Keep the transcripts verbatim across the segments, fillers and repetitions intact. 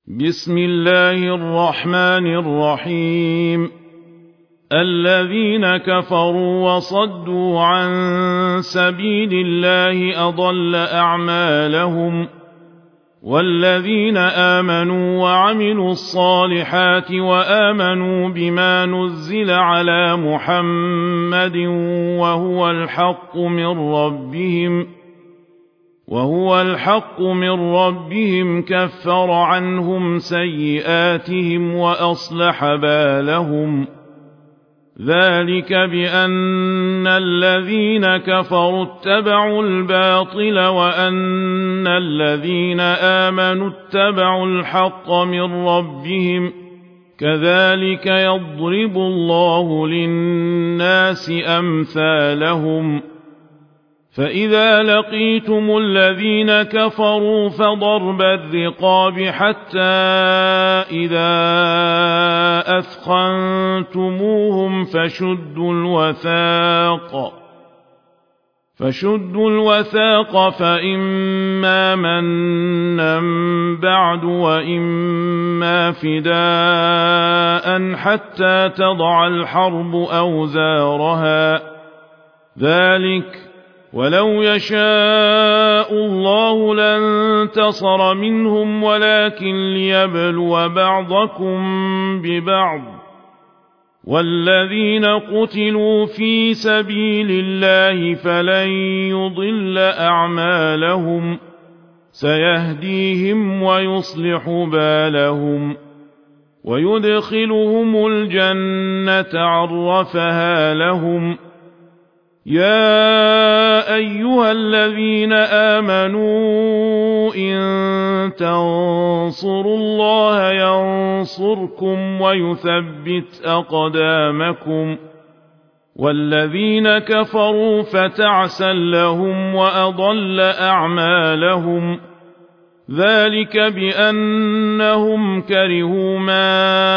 بسم الله الرحمن الرحيم. الذين كفروا وصدوا عن سبيل الله أضل أعمالهم، والذين آمنوا وعملوا الصالحات وآمنوا بما نزل على محمد وهو الحق من ربهم وهو الحق من ربهم كفر عنهم سيئاتهم وأصلح بالهم. ذلك بأن الذين كفروا اتبعوا الباطل وأن الذين آمنوا اتبعوا الحق من ربهم، كذلك يضرب الله للناس أمثالهم. فإذا لقيتم الذين كفروا فضرب الرقاب حتى إذا أثخنتموهم فشدوا الوثاق فشدوا الوثاق فإما منا بعد وإما فداء حتى تضع الحرب أوزارها. ذلك ولو يشاء الله لانتصر منهم ولكن ليبلو بعضكم ببعض، والذين قتلوا في سبيل الله فلن يضل أعمالهم، سيهديهم ويصلح بالهم ويدخلهم الجنة عرفها لهم. يا أيها الذين آمنوا إن تنصروا الله ينصركم ويثبت أقدامكم، والذين كفروا فتعسا لهم وأضل أعمالهم. ذلك بأنهم كرهوا ما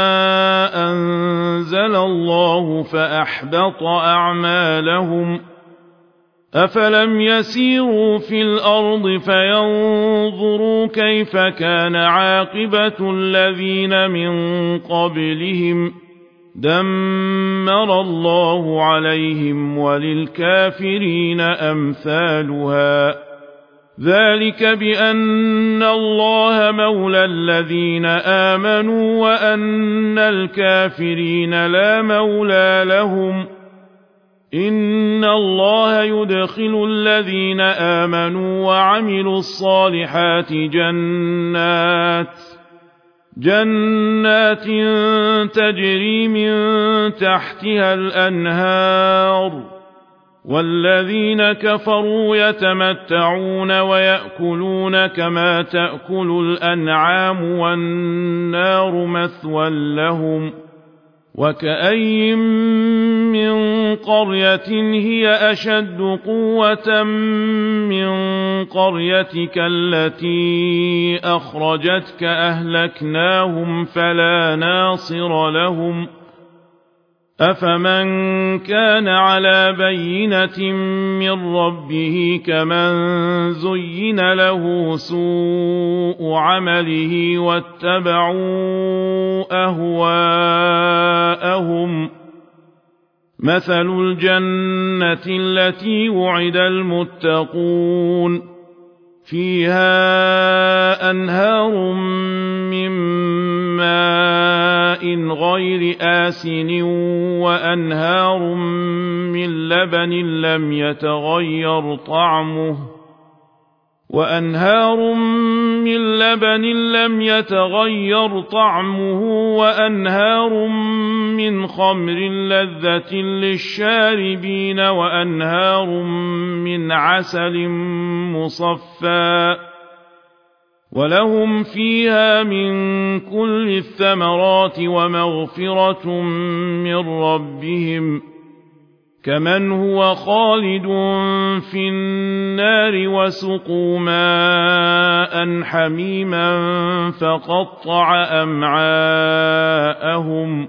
أنزل الله فأحبط أعمالهم. أفلم يسيروا في الأرض فينظروا كيف كان عاقبة الذين من قبلهم، دمر الله عليهم وللكافرين أمثالها. ذلك بأن الله مولى الذين آمنوا وأن الكافرين لا مولى لهم. إن الله يدخل الذين آمنوا وعملوا الصالحات جنات جنات تجري من تحتها الأنهار، والذين كفروا يتمتعون ويأكلون كما تأكل الأنعام والنار مثوى لهم. وكأين من قرية هي أشد قوة من قريتك التي أخرجتك أهلكناهم فلا ناصر لهم. أفمن كان على بينة من ربه كمن زين له سوء عمله واتبعوا أهواءهم. مثل الجنة التي وعد المتقون فيها أنهار من ماء غير آسن وأنهار من لبن لم يتغير طعمه وأنهار من لبن لم يتغير طعمه وأنهار من خمر لذة للشاربين وأنهار من عسل مصفى، ولهم فيها من كل الثمرات ومغفرة من ربهم، كمن هو خالد في النار وسقوا ماء حميما فقطع أمعاءهم.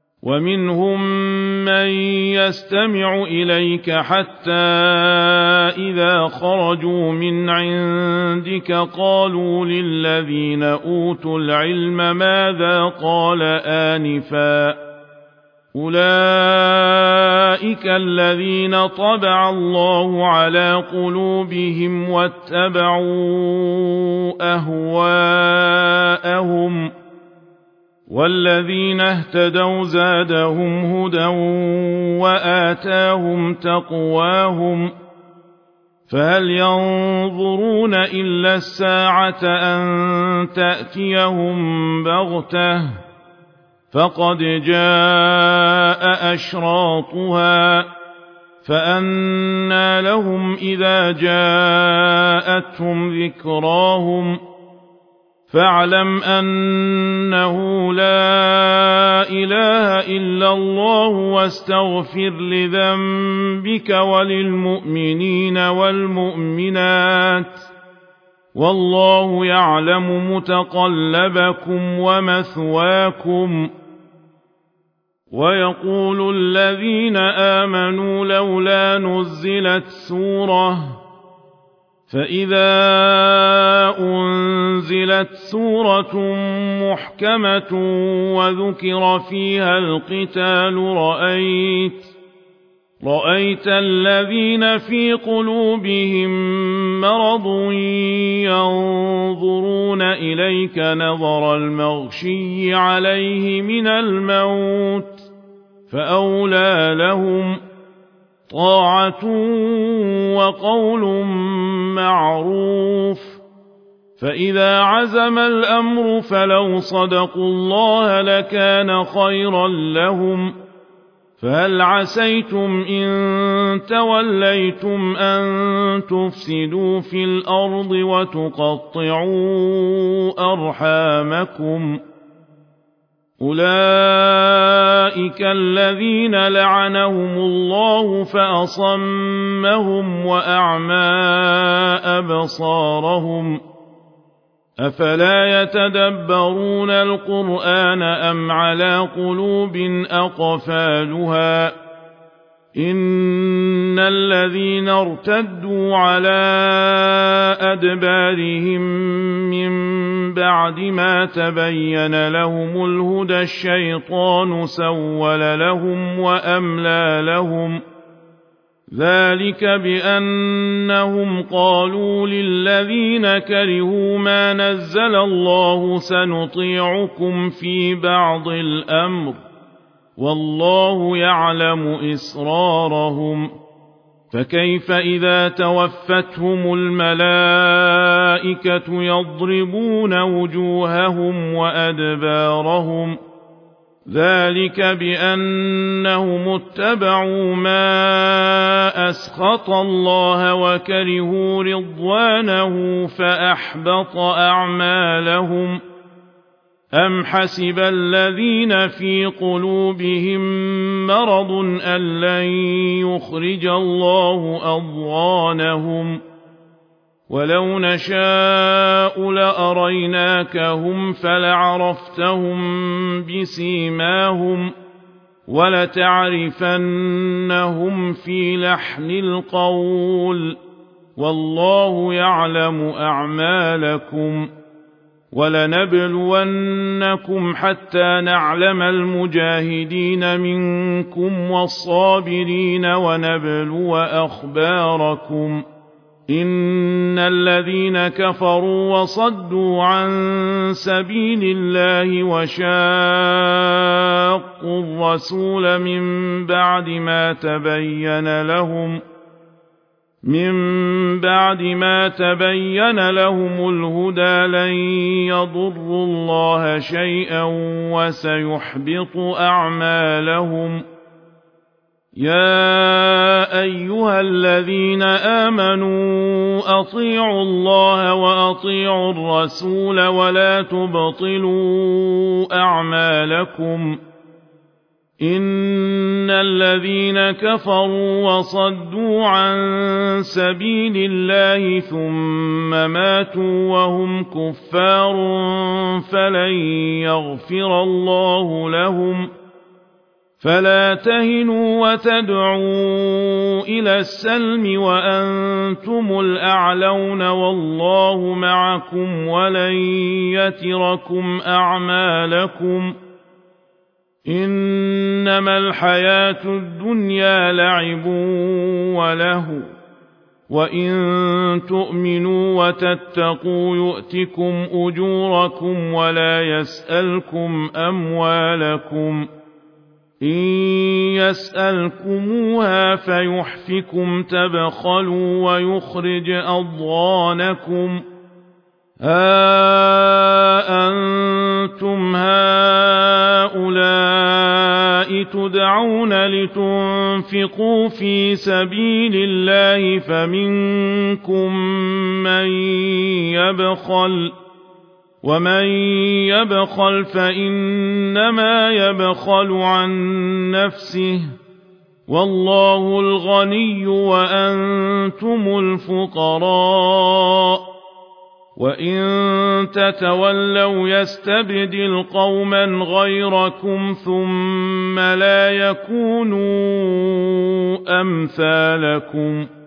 ومنهم من يستمع إليك حتى إذا خرجوا من عندك قالوا للذين أوتوا العلم ماذا قال آنفا أولئك الذين طبع الله على قلوبهم واتبعوا أهواءهم والذين اهتدوا زادهم هدى وآتاهم تقواهم فهل ينظرون إلا الساعة أن تأتيهم بغتة فقد جاء أشراطها فأنى لهم إذا جاءتهم ذكراهم فاعلم أنه لا إله إلا الله واستغفر لذنبك وللمؤمنين والمؤمنات والله يعلم متقلبكم ومثواكم ويقول الذين آمنوا لولا نزلت سورة فإذا أنزلت سورة محكمة وذكر فيها القتال رأيت رأيت الذين في قلوبهم مرض ينظرون إليك نظر المغشي عليه من الموت فأولى لهم طاعة وقول معروف فإذا عزم الأمر فلو صدقوا الله لكان خيرا لهم فهل عسيتم إن توليتم أن تفسدوا في الأرض وتقطعوا أرحامكم أولئك الذين لعنهم الله فأصمهم وأعمى أبصارهم أفلا يتدبرون القرآن أم على قلوب أقفالها إن الذين ارتدوا على أدبارهم من بعد ما تبين لهم الهدى الشيطان سول لهم وأملى لهم ذلك بأنهم قالوا للذين كرهوا ما نزل الله سنطيعكم في بعض الأمر والله يعلم إسرارهم فكيف إذا توفتهم الملائكة يضربون وجوههم وأدبارهم ذلك بأنهم اتبعوا ما أسخط الله وكرهوا رضوانه فأحبط أعمالهم أم حسب الذين في قلوبهم مرض أن لن يخرج الله أضغانهم ولو نشاء لأريناكهم فلعرفتهم بسيماهم ولتعرفنهم في لحن القول والله يعلم أعمالكم ولنبلونكم حتى نعلم المجاهدين منكم والصابرين ونبلو أخباركم إن الذين كفروا وصدوا عن سبيل الله وشاقوا الرسول من بعد ما تبين لهم من بعد ما تبين لهم الهدى لن يضروا الله شيئا وسيحبط أعمالهم يا أيها الذين آمنوا أطيعوا الله وأطيعوا الرسول ولا تبطلوا أعمالكم إن الذين كفروا وصدوا عن سبيل الله ثم ماتوا وهم كفار فلن يغفر الله لهم فلا تهنوا وتدعوا إلى السلم وأنتم الأعلون والله معكم ولن يتركم أعمالكم إنما الحياة الدنيا لعب ولهو وإن تؤمنوا وتتقوا يؤتكم أجوركم ولا يسألكم أموالكم إن يسألكموها فيحفكم تبخلوا ويخرج أضغانكم ها أنتم هؤلاء تدعون لتنفقوا في سبيل الله فمنكم من يبخل ومن يبخل فإنما يبخل عن نفسه والله الغني وأنتم الفقراء وإن تتولوا يستبدل قوما غيركم ثم لا يكونوا أمثالكم